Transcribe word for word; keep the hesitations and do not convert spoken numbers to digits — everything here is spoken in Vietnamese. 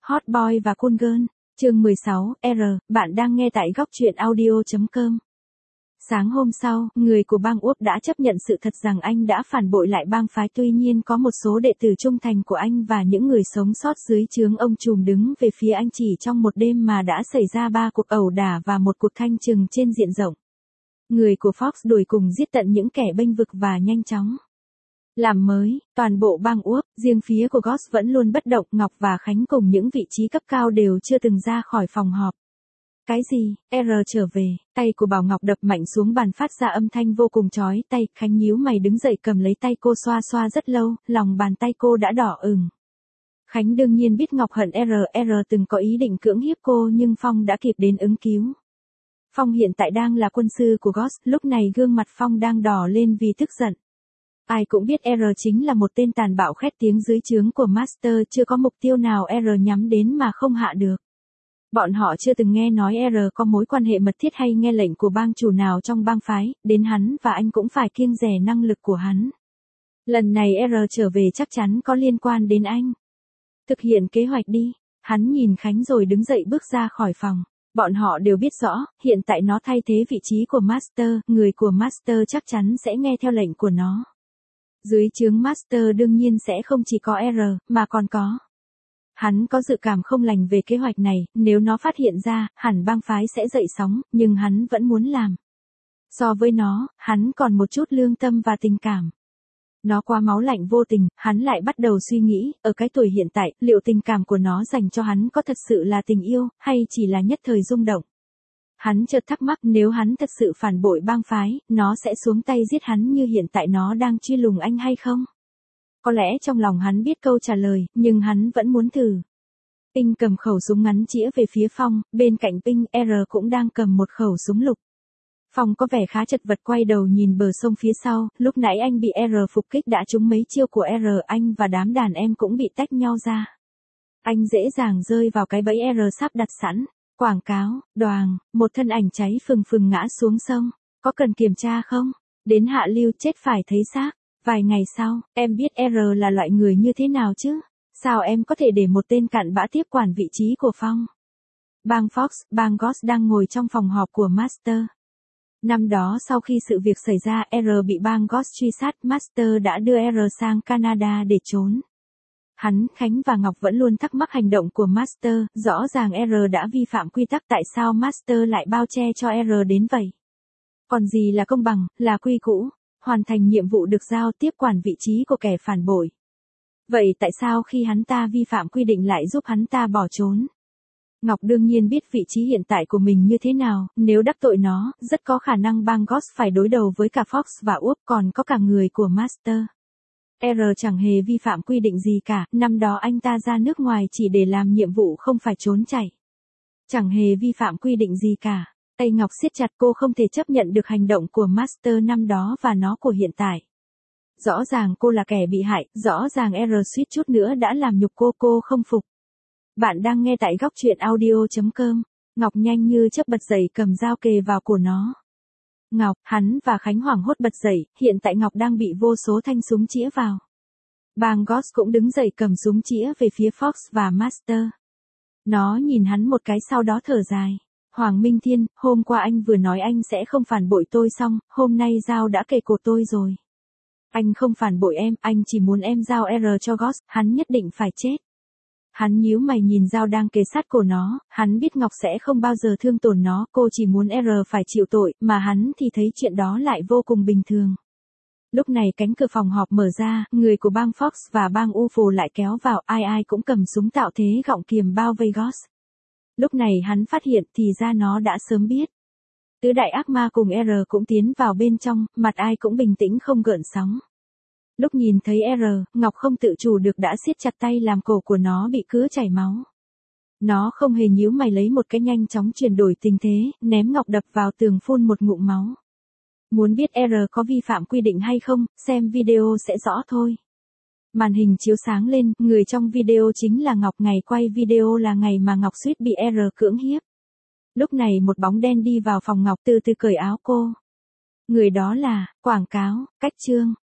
Hot Boy và Cool Girl, chương mười sáu, R, bạn đang nghe tại góc truyện audio chấm com. Sáng hôm sau, người của bang Úp đã chấp nhận sự thật rằng anh đã phản bội lại bang phái, tuy nhiên có một số đệ tử trung thành của anh và những người sống sót dưới trướng ông trùm đứng về phía anh. Chỉ trong một đêm mà đã xảy ra ba cuộc ẩu đả và một cuộc thanh trừng trên diện rộng. Người của Fox đuổi cùng giết tận những kẻ bênh vực và nhanh chóng làm mới toàn bộ bang Úp. Riêng phía của Ghost vẫn luôn bất động. Ngọc và Khánh cùng những vị trí cấp cao đều chưa từng ra khỏi phòng họp. Cái gì? R trở về. Tay của Bảo Ngọc đập mạnh xuống bàn phát ra âm thanh vô cùng chói tai. Khánh nhíu mày đứng dậy cầm lấy tay cô xoa xoa rất lâu, lòng bàn tay cô đã đỏ ửng. Khánh đương nhiên biết Ngọc hận R. R từng có ý định cưỡng hiếp cô nhưng Phong đã kịp đến ứng cứu. Phong hiện tại đang là quân sư của Ghost, lúc này gương mặt Phong đang đỏ lên vì tức giận. Ai cũng biết R chính là một tên tàn bạo khét tiếng dưới trướng của Master, chưa có mục tiêu nào R nhắm đến mà không hạ được. Bọn họ chưa từng nghe nói R có mối quan hệ mật thiết hay nghe lệnh của bang chủ nào trong bang phái, đến hắn và anh cũng phải kiêng dè năng lực của hắn. Lần này R trở về chắc chắn có liên quan đến anh. Thực hiện kế hoạch đi. Hắn nhìn Khánh rồi đứng dậy bước ra khỏi phòng. Bọn họ đều biết rõ, hiện tại nó thay thế vị trí của Master, người của Master chắc chắn sẽ nghe theo lệnh của nó. Dưới trướng Master đương nhiên sẽ không chỉ có R, mà còn có. Hắn có dự cảm không lành về kế hoạch này, nếu nó phát hiện ra, hẳn bang phái sẽ dậy sóng, nhưng hắn vẫn muốn làm. So với nó, hắn còn một chút lương tâm và tình cảm. Nó quá máu lạnh vô tình, hắn lại bắt đầu suy nghĩ, ở cái tuổi hiện tại, liệu tình cảm của nó dành cho hắn có thật sự là tình yêu, hay chỉ là nhất thời rung động. Hắn chợt thắc mắc nếu hắn thật sự phản bội bang phái, nó sẽ xuống tay giết hắn như hiện tại nó đang truy lùng anh hay không? Có lẽ trong lòng hắn biết câu trả lời, nhưng hắn vẫn muốn thử. Ping cầm khẩu súng ngắn chĩa về phía Phong, bên cạnh Ping, R cũng đang cầm một khẩu súng lục. Phong có vẻ khá chật vật quay đầu nhìn bờ sông phía sau, lúc nãy anh bị R phục kích đã trúng mấy chiêu của R, anh và đám đàn em cũng bị tách nhau ra. Anh dễ dàng rơi vào cái bẫy R sắp đặt sẵn. Quảng cáo, đoàng, một thân ảnh cháy phừng phừng ngã xuống sông. Có cần kiểm tra không? Đến hạ lưu chết phải thấy xác. Vài ngày sau, em biết R là loại người như thế nào chứ? Sao em có thể để một tên cặn bã tiếp quản vị trí của Phong? Bang Fox, bang Ghost đang ngồi trong phòng họp của Master. Năm đó sau khi sự việc xảy ra, R bị bang Ghost truy sát, Master đã đưa R sang Canada để trốn. Hắn, Khánh và Ngọc vẫn luôn thắc mắc hành động của Master, rõ ràng R đã vi phạm quy tắc, tại sao Master lại bao che cho R đến vậy? Còn gì là công bằng, là quy củ, hoàn thành nhiệm vụ được giao tiếp quản vị trí của kẻ phản bội. Vậy tại sao khi hắn ta vi phạm quy định lại giúp hắn ta bỏ trốn? Ngọc đương nhiên biết vị trí hiện tại của mình như thế nào, nếu đắc tội nó, rất có khả năng bang Ghost phải đối đầu với cả Fox và Úp, còn có cả người của Master. R chẳng hề vi phạm quy định gì cả, năm đó anh ta ra nước ngoài chỉ để làm nhiệm vụ không phải trốn chạy. Chẳng hề vi phạm quy định gì cả. Tay Ngọc siết chặt, cô không thể chấp nhận được hành động của Master năm đó và nó của hiện tại. Rõ ràng cô là kẻ bị hại, rõ ràng R suýt chút nữa đã làm nhục cô, cô không phục. Bạn đang nghe tại góc truyện audio chấm com. Ngọc nhanh như chớp bật dậy cầm dao kề vào cổ nó. Ngọc, hắn và Khánh hoảng hốt bật dậy, hiện tại Ngọc đang bị vô số thanh súng chĩa vào. Bang Ghost cũng đứng dậy cầm súng chĩa về phía Fox và Master. Nó nhìn hắn một cái sau đó thở dài. Hoàng Minh Thiên, hôm qua anh vừa nói anh sẽ không phản bội tôi xong, hôm nay dao đã kề cổ tôi rồi. Anh không phản bội em, anh chỉ muốn em giao R cho Ghost, hắn nhất định phải chết. Hắn nhíu mày nhìn dao đang kề sát cổ nó, hắn biết Ngọc sẽ không bao giờ thương tổn nó, cô chỉ muốn R phải chịu tội, mà hắn thì thấy chuyện đó lại vô cùng bình thường. Lúc này cánh cửa phòng họp mở ra, người của bang Fox và bang u ép ô lại kéo vào, ai ai cũng cầm súng tạo thế gọng kiềm bao vây Ghost. Lúc này hắn phát hiện thì ra nó đã sớm biết. Tứ đại ác ma cùng R cũng tiến vào bên trong, mặt ai cũng bình tĩnh không gợn sóng. Lúc nhìn thấy R, Ngọc không tự chủ được đã siết chặt tay làm cổ của nó bị cứa chảy máu. Nó không hề nhíu mày lấy một cái nhanh chóng chuyển đổi tình thế, ném Ngọc đập vào tường phun một ngụm máu. Muốn biết R có vi phạm quy định hay không, xem video sẽ rõ thôi. Màn hình chiếu sáng lên, người trong video chính là Ngọc, ngày quay video là ngày mà Ngọc suýt bị R cưỡng hiếp. Lúc này một bóng đen đi vào phòng Ngọc từ từ cởi áo cô. Người đó là, quảng cáo, cách chương.